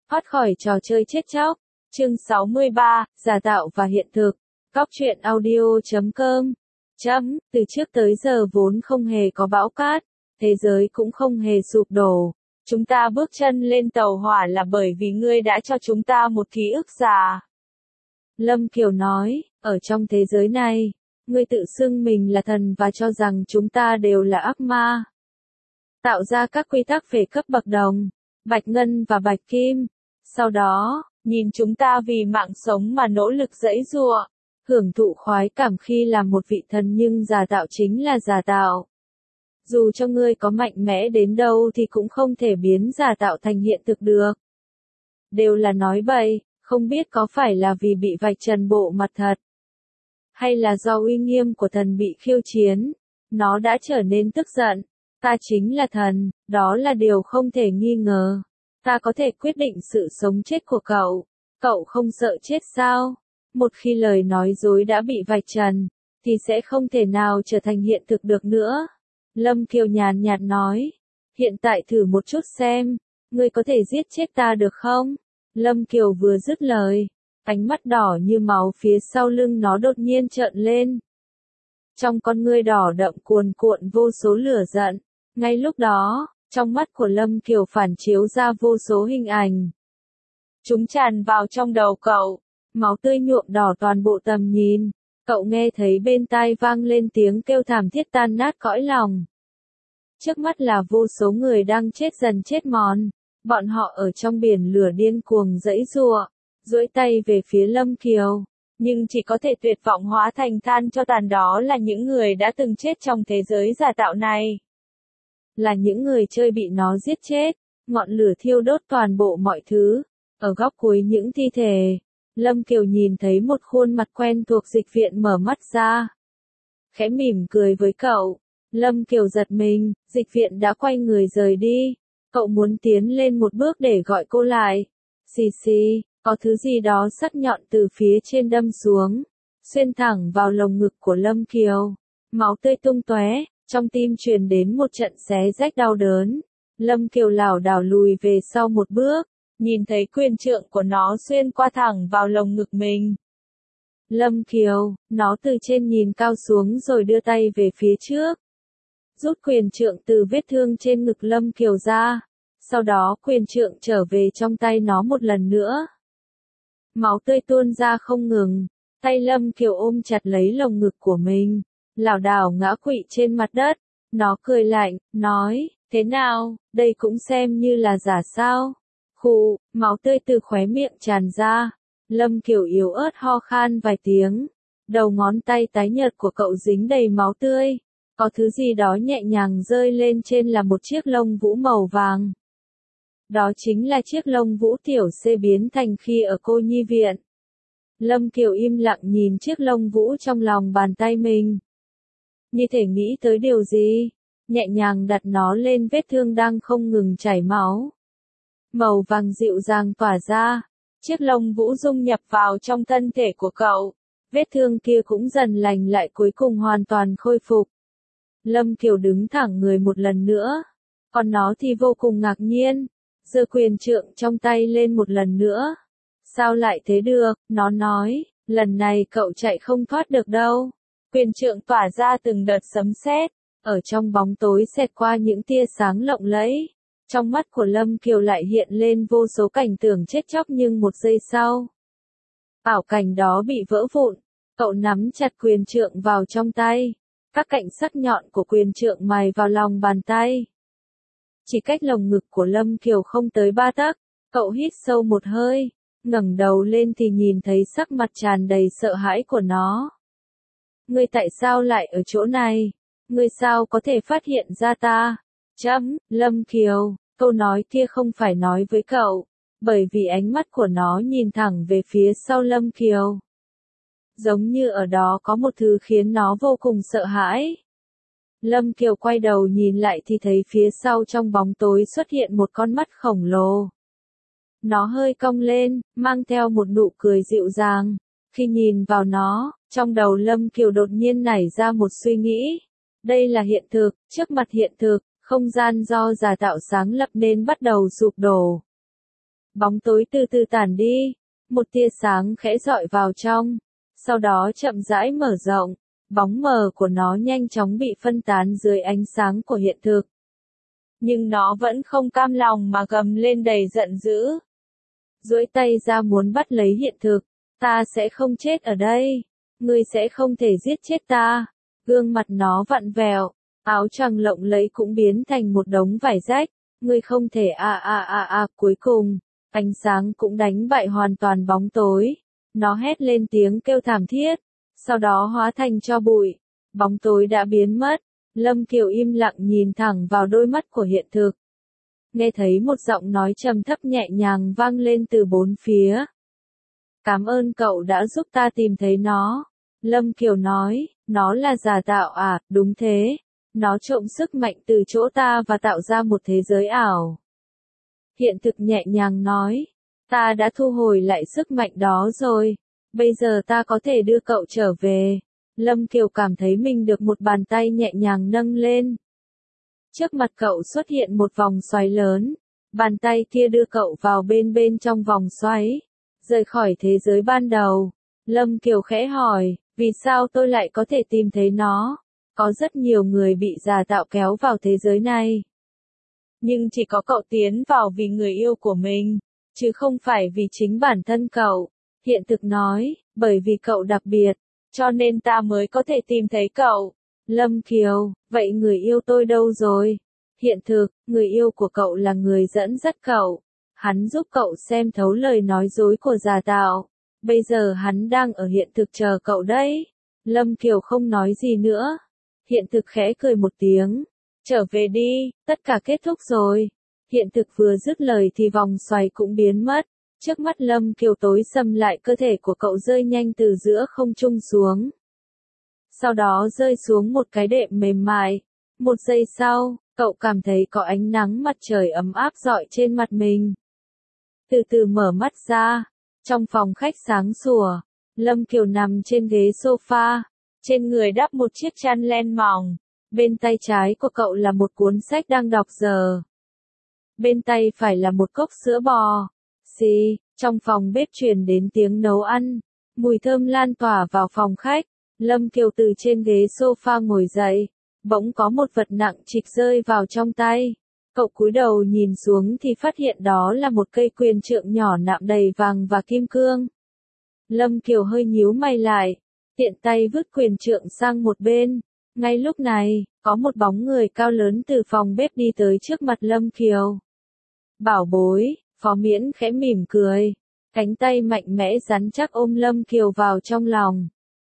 thoát khỏi trò chơi chết chóc. Chương 63, giả tạo và hiện thực. Góc truyện audio.com. Từ trước tới giờ vốn không hề có bão cát, thế giới cũng không hề sụp đổ. Chúng ta bước chân lên tàu hỏa là bởi vì ngươi đã cho chúng ta một ký ức già. Lâm Kiều nói, ở trong thế giới này, ngươi tự xưng mình là thần và cho rằng chúng ta đều là ác ma. Tạo ra các quy tắc về cấp bậc đồng, bạch ngân và bạch kim. Sau đó, nhìn chúng ta vì mạng sống mà nỗ lực giãy giụa, hưởng thụ khoái cảm khi làm một vị thần, nhưng giả tạo chính là giả tạo. Dù cho ngươi có mạnh mẽ đến đâu thì cũng không thể biến giả tạo thành hiện thực được. Đều là nói bậy, không biết có phải là vì bị vạch trần bộ mặt thật, hay là do uy nghiêm của thần bị khiêu chiến, nó đã trở nên tức giận. Ta chính là thần, đó là điều không thể nghi ngờ. Ta có thể quyết định sự sống chết của cậu. Cậu không sợ chết sao? Một khi lời nói dối đã bị vạch trần, thì sẽ không thể nào trở thành hiện thực được nữa. Lâm Kiều nhàn nhạt nói. Hiện tại thử một chút xem, ngươi có thể giết chết ta được không? Lâm Kiều vừa dứt lời, ánh mắt đỏ như máu phía sau lưng nó đột nhiên trợn lên. Trong con ngươi đỏ đậm cuồn cuộn vô số lửa giận. Ngay lúc đó, trong mắt của Lâm Kiều phản chiếu ra vô số hình ảnh. Chúng tràn vào trong đầu cậu, máu tươi nhuộm đỏ toàn bộ tầm nhìn. Cậu nghe thấy bên tai vang lên tiếng kêu thảm thiết tan nát cõi lòng. Trước mắt là vô số người đang chết dần chết mòn. Bọn họ ở trong biển lửa điên cuồng giãy giụa, duỗi tay về phía Lâm Kiều. Nhưng chỉ có thể tuyệt vọng hóa thành than cho tàn, đó là những người đã từng chết trong thế giới giả tạo này. Là những người chơi bị nó giết chết, ngọn lửa thiêu đốt toàn bộ mọi thứ. Ở góc cuối những thi thể, Lâm Kiều nhìn thấy một khuôn mặt quen thuộc. Dịch Viện mở mắt ra, khẽ mỉm cười với cậu. Lâm Kiều giật mình, Dịch Viện đã quay người rời đi. Cậu muốn tiến lên một bước để gọi cô lại. Xì xì, có thứ gì đó sắc nhọn từ phía trên đâm xuống, xuyên thẳng vào lồng ngực của Lâm Kiều. Máu tươi tung tóe. Trong tim truyền đến một trận xé rách đau đớn. Lâm Kiều lảo đảo lùi về sau một bước, nhìn thấy quyền trượng của nó xuyên qua thẳng vào lồng ngực mình. Lâm Kiều, nó từ trên nhìn cao xuống rồi đưa tay về phía trước, rút quyền trượng từ vết thương trên ngực Lâm Kiều ra. Sau đó quyền trượng trở về trong tay nó một lần nữa. Máu tươi tuôn ra không ngừng. Tay Lâm Kiều ôm chặt lấy lồng ngực của mình, lảo đảo ngã quỵ trên mặt đất. Nó cười lạnh, nói, thế nào, đây cũng xem như là giả sao? Khụ, máu tươi từ khóe miệng tràn ra. Lâm Kiều yếu ớt ho khan vài tiếng. Đầu ngón tay tái nhợt của cậu dính đầy máu tươi. Có thứ gì đó nhẹ nhàng rơi lên trên là một chiếc lông vũ màu vàng. Đó chính là chiếc lông vũ tiểu C biến thành khi ở cô nhi viện. Lâm Kiều im lặng nhìn chiếc lông vũ trong lòng bàn tay mình. Như thể nghĩ tới điều gì, nhẹ nhàng đặt nó lên vết thương đang không ngừng chảy máu. Màu vàng dịu dàng tỏa ra, chiếc lông vũ dung nhập vào trong thân thể của cậu. Vết thương kia cũng dần lành lại, cuối cùng hoàn toàn khôi phục. Lâm Kiều đứng thẳng người một lần nữa, còn nó thì vô cùng ngạc nhiên, giơ quyền trượng trong tay lên một lần nữa. Sao lại thế được, nó nói, lần này cậu chạy không thoát được đâu. Quyền trượng tỏa ra từng đợt sấm sét, ở trong bóng tối xẹt qua những tia sáng lộng lẫy. Trong mắt của Lâm Kiều lại hiện lên vô số cảnh tượng chết chóc, nhưng một giây sau, ảo cảnh đó bị vỡ vụn. Cậu nắm chặt quyền trượng vào trong tay. Các cạnh sắc nhọn của quyền trượng mài vào lòng bàn tay. Chỉ cách lồng ngực của Lâm Kiều không tới 3 tấc. Cậu hít sâu một hơi, ngẩng đầu lên thì nhìn thấy sắc mặt tràn đầy sợ hãi của nó. Ngươi tại sao lại ở chỗ này? Ngươi sao có thể phát hiện ra ta? Lâm Kiều, câu nói kia không phải nói với cậu, bởi vì ánh mắt của nó nhìn thẳng về phía sau Lâm Kiều. Giống như ở đó có một thứ khiến nó vô cùng sợ hãi. Lâm Kiều quay đầu nhìn lại thì thấy phía sau trong bóng tối xuất hiện một con mắt khổng lồ. Nó hơi cong lên, mang theo một nụ cười dịu dàng. Khi nhìn vào nó, trong đầu Lâm Kiều đột nhiên nảy ra một suy nghĩ. Đây là hiện thực, trước mặt hiện thực, không gian do giả tạo sáng lập nên bắt đầu sụp đổ. Bóng tối từ từ tản đi, một tia sáng khẽ dọi vào trong, sau đó chậm rãi mở rộng, bóng mờ của nó nhanh chóng bị phân tán dưới ánh sáng của hiện thực. Nhưng nó vẫn không cam lòng mà gầm lên đầy giận dữ. Duỗi tay ra muốn bắt lấy hiện thực, ta sẽ không chết ở đây, ngươi sẽ không thể giết chết ta. Gương mặt nó vặn vẹo, áo choàng lộng lẫy cũng biến thành một đống vải rách, ngươi không thể cuối cùng, ánh sáng cũng đánh bại hoàn toàn bóng tối. Nó hét lên tiếng kêu thảm thiết, sau đó hóa thành tro bụi, bóng tối đã biến mất. Lâm Kiều im lặng nhìn thẳng vào đôi mắt của hiện thực. Nghe thấy một giọng nói trầm thấp nhẹ nhàng vang lên từ bốn phía. Cảm ơn cậu đã giúp ta tìm thấy nó. Lâm Kiều nói, nó là giả tạo à, đúng thế. Nó trộm sức mạnh từ chỗ ta và tạo ra một thế giới ảo. Hiện thực nhẹ nhàng nói, ta đã thu hồi lại sức mạnh đó rồi. Bây giờ ta có thể đưa cậu trở về. Lâm Kiều cảm thấy mình được một bàn tay nhẹ nhàng nâng lên. Trước mặt cậu xuất hiện một vòng xoáy lớn. Bàn tay kia đưa cậu vào bên trong vòng xoáy. Rời khỏi thế giới ban đầu. Lâm Kiều khẽ hỏi, vì sao tôi lại có thể tìm thấy nó? Có rất nhiều người bị giả tạo kéo vào thế giới này. Nhưng chỉ có cậu tiến vào vì người yêu của mình, chứ không phải vì chính bản thân cậu. Hiện thực nói, bởi vì cậu đặc biệt, cho nên ta mới có thể tìm thấy cậu. Lâm Kiều, vậy người yêu tôi đâu rồi? Hiện thực, người yêu của cậu là người dẫn dắt cậu. Hắn giúp cậu xem thấu lời nói dối của giả tạo. Bây giờ hắn đang ở hiện thực chờ cậu đấy. Lâm Kiều không nói gì nữa. Hiện thực khẽ cười một tiếng. Trở về đi, tất cả kết thúc rồi. Hiện thực vừa dứt lời thì vòng xoáy cũng biến mất. Trước mắt Lâm Kiều tối sầm lại, cơ thể của cậu rơi nhanh từ giữa không trung xuống. Sau đó rơi xuống một cái đệm mềm mại. Một giây sau, cậu cảm thấy có ánh nắng mặt trời ấm áp rọi trên mặt mình. Từ từ mở mắt ra. Trong phòng khách sáng sủa, Lâm Kiều nằm trên ghế sofa. Trên người đắp một chiếc chăn len mỏng. Bên tay trái của cậu là một cuốn sách đang đọc giờ. Bên tay phải là một cốc sữa bò. Xì, trong phòng bếp truyền đến tiếng nấu ăn. Mùi thơm lan tỏa vào phòng khách. Lâm Kiều từ trên ghế sofa ngồi dậy. Bỗng có một vật nặng trịch rơi vào trong tay. Cậu cúi đầu nhìn xuống thì phát hiện đó là một cây quyền trượng nhỏ nạm đầy vàng và kim cương. Lâm Kiều hơi nhíu mày lại. Tiện tay vứt quyền trượng sang một bên. Ngay lúc này, có một bóng người cao lớn từ phòng bếp đi tới trước mặt Lâm Kiều. Bảo bối, Phó Miễn khẽ mỉm cười. Cánh tay mạnh mẽ rắn chắc ôm Lâm Kiều vào trong lòng.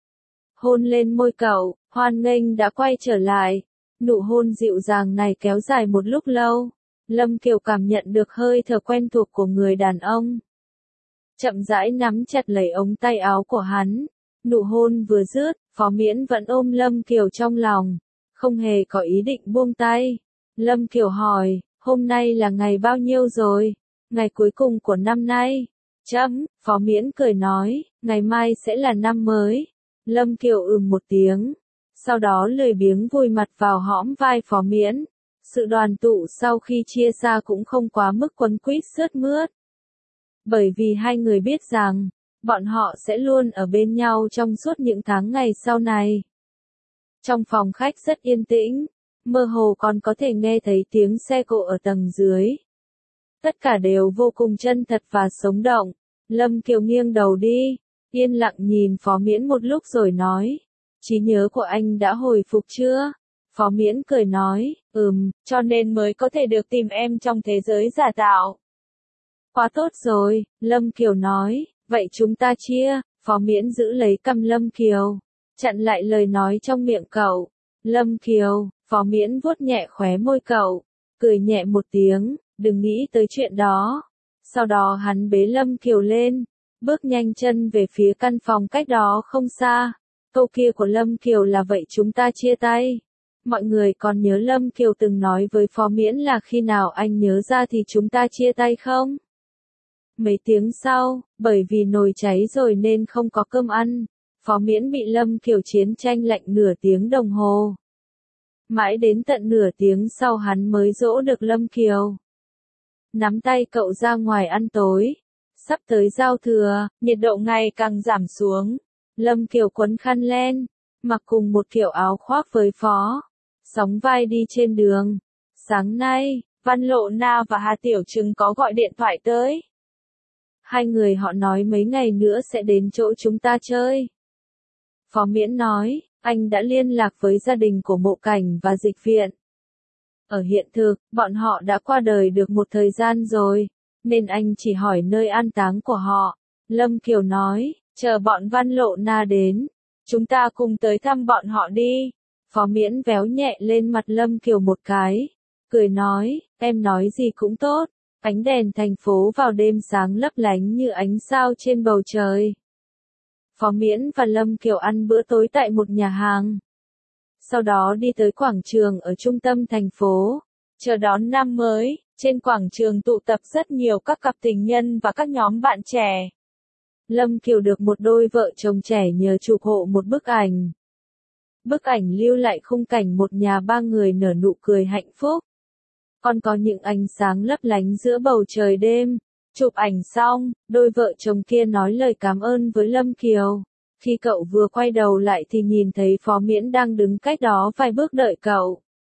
Hôn lên môi cậu, hoan nghênh đã quay trở lại. Nụ hôn dịu dàng này kéo dài một lúc lâu. Lâm Kiều cảm nhận được hơi thở quen thuộc của người đàn ông. Chậm rãi nắm chặt lấy ống tay áo của hắn. Nụ hôn vừa dứt, Phó Miễn vẫn ôm Lâm Kiều trong lòng. Không hề có ý định buông tay. Lâm Kiều hỏi, hôm nay là ngày bao nhiêu rồi? Ngày cuối cùng của năm nay. Phó Miễn cười nói, ngày mai sẽ là năm mới. Lâm Kiều một tiếng. Sau đó lười biếng vùi mặt vào hõm vai Phó Miễn. Sự đoàn tụ sau khi chia xa cũng không quá mức quấn quýt sướt mướt. Bởi vì hai người biết rằng, bọn họ sẽ luôn ở bên nhau trong suốt những tháng ngày sau này. Trong phòng khách rất yên tĩnh, mơ hồ còn có thể nghe thấy tiếng xe cộ ở tầng dưới. Tất cả đều vô cùng chân thật và sống động. Lâm Kiều nghiêng đầu đi, yên lặng nhìn Phó Miễn một lúc rồi nói, trí nhớ của anh đã hồi phục chưa? Phó Miễn cười nói, cho nên mới có thể được tìm em trong thế giới giả tạo. Quá tốt rồi, Lâm Kiều nói, vậy chúng ta chia. Phó Miễn giữ lấy cằm Lâm Kiều, chặn lại lời nói trong miệng cậu. Lâm Kiều, Phó Miễn vuốt nhẹ khóe môi cậu, cười nhẹ một tiếng, đừng nghĩ tới chuyện đó. Sau đó hắn bế Lâm Kiều lên, bước nhanh chân về phía căn phòng cách đó không xa. Câu kia của Lâm Kiều là vậy chúng ta chia tay. Mọi người còn nhớ Lâm Kiều từng nói với Phó Miễn là khi nào anh nhớ ra thì chúng ta chia tay không? Mấy tiếng sau, bởi vì nồi cháy rồi nên không có cơm ăn, Phó Miễn bị Lâm Kiều chiến tranh lạnh nửa tiếng đồng hồ. Mãi đến tận nửa tiếng sau hắn mới dỗ được Lâm Kiều. nắm tay cậu ra ngoài ăn tối. Sắp tới giao thừa, nhiệt độ ngày càng giảm xuống. Lâm Kiều quấn khăn len, mặc cùng một kiểu áo khoác với Phó. Sóng vai đi trên đường. Sáng nay, Văn Lộ Na và Hà Tiểu Trừng có gọi điện thoại tới. Hai người họ nói mấy ngày nữa sẽ đến chỗ chúng ta chơi. Phó Miễn nói, anh đã liên lạc với gia đình của Mộ Cảnh và Dịch Viện. Ở hiện thực, bọn họ đã qua đời được một thời gian rồi, nên anh chỉ hỏi nơi an táng của họ. Lâm Kiều nói, chờ bọn Văn Lộ Na đến, chúng ta cùng tới thăm bọn họ đi. Phó Miễn véo nhẹ lên mặt Lâm Kiều một cái, cười nói, em nói gì cũng tốt. Ánh đèn thành phố vào đêm sáng lấp lánh như ánh sao trên bầu trời. Phó Miễn và Lâm Kiều ăn bữa tối tại một nhà hàng. Sau đó đi tới quảng trường ở trung tâm thành phố, chờ đón năm mới. Trên quảng trường tụ tập rất nhiều các cặp tình nhân và các nhóm bạn trẻ. Lâm Kiều được một đôi vợ chồng trẻ nhờ chụp hộ một bức ảnh. Bức ảnh lưu lại khung cảnh một nhà ba người nở nụ cười hạnh phúc. Còn có những ánh sáng lấp lánh giữa bầu trời đêm. Chụp ảnh xong, đôi vợ chồng kia nói lời cảm ơn với Lâm Kiều. Khi cậu vừa quay đầu lại thì nhìn thấy Phó Miễn đang đứng cách đó vài bước đợi cậu.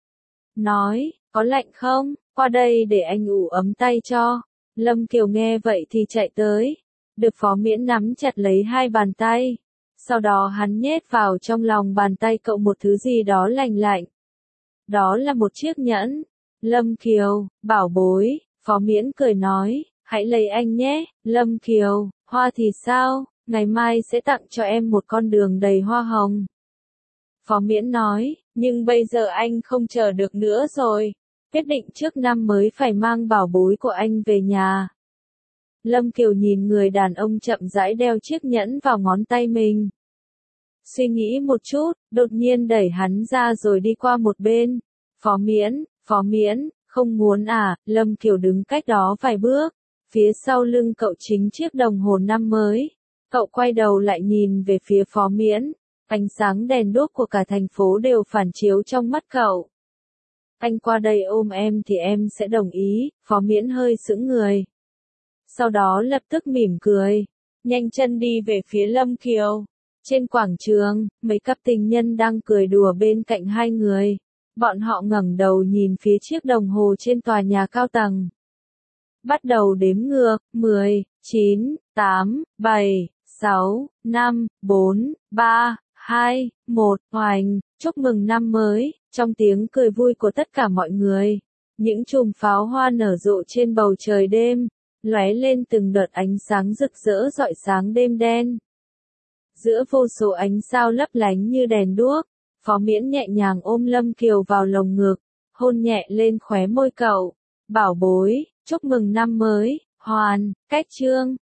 Nói, có lạnh không? Qua đây để anh ủ ấm tay cho. Lâm Kiều nghe vậy thì chạy tới. Được Phó Miễn nắm chặt lấy hai bàn tay. Sau đó hắn nhét vào trong lòng bàn tay cậu một thứ gì đó lành lạnh. Đó là một chiếc nhẫn. Lâm Kiều, bảo bối, Phó Miễn cười nói, hãy lấy anh nhé. Lâm Kiều, hoa thì sao? Ngày mai sẽ tặng cho em một con đường đầy hoa hồng. Phó Miễn nói, nhưng bây giờ anh không chờ được nữa rồi. Quyết định trước năm mới phải mang bảo bối của anh về nhà. Lâm Kiều nhìn người đàn ông chậm rãi đeo chiếc nhẫn vào ngón tay mình. Suy nghĩ một chút, đột nhiên đẩy hắn ra rồi đi qua một bên. Phó Miễn, không muốn à? Lâm Kiều đứng cách đó vài bước. Phía sau lưng cậu chính chiếc đồng hồ năm mới. Cậu quay đầu lại nhìn về phía Phó Miễn. Ánh sáng đèn đuốc của cả thành phố đều phản chiếu trong mắt cậu. Anh qua đây ôm em thì em sẽ đồng ý. Phó Miễn hơi sững người. Sau đó lập tức mỉm cười. Nhanh chân đi về phía Lâm Kiều. Trên quảng trường, mấy cặp tình nhân đang cười đùa bên cạnh hai người. Bọn họ ngẩng đầu nhìn phía chiếc đồng hồ trên tòa nhà cao tầng. Bắt đầu đếm ngược, 10, 9, 8, 7, 6, 5, 4, 3, 2, 1, hoành, chúc mừng năm mới, trong tiếng cười vui của tất cả mọi người. Những chùm pháo hoa nở rộ trên bầu trời đêm, lóe lên từng đợt ánh sáng rực rỡ rọi sáng đêm đen. Giữa vô số ánh sao lấp lánh như đèn đuốc, Phó Miễn nhẹ nhàng ôm Lâm Kiều vào lồng ngực, hôn nhẹ lên khóe môi cậu. Bảo bối, chúc mừng năm mới, hoàn, cách chương.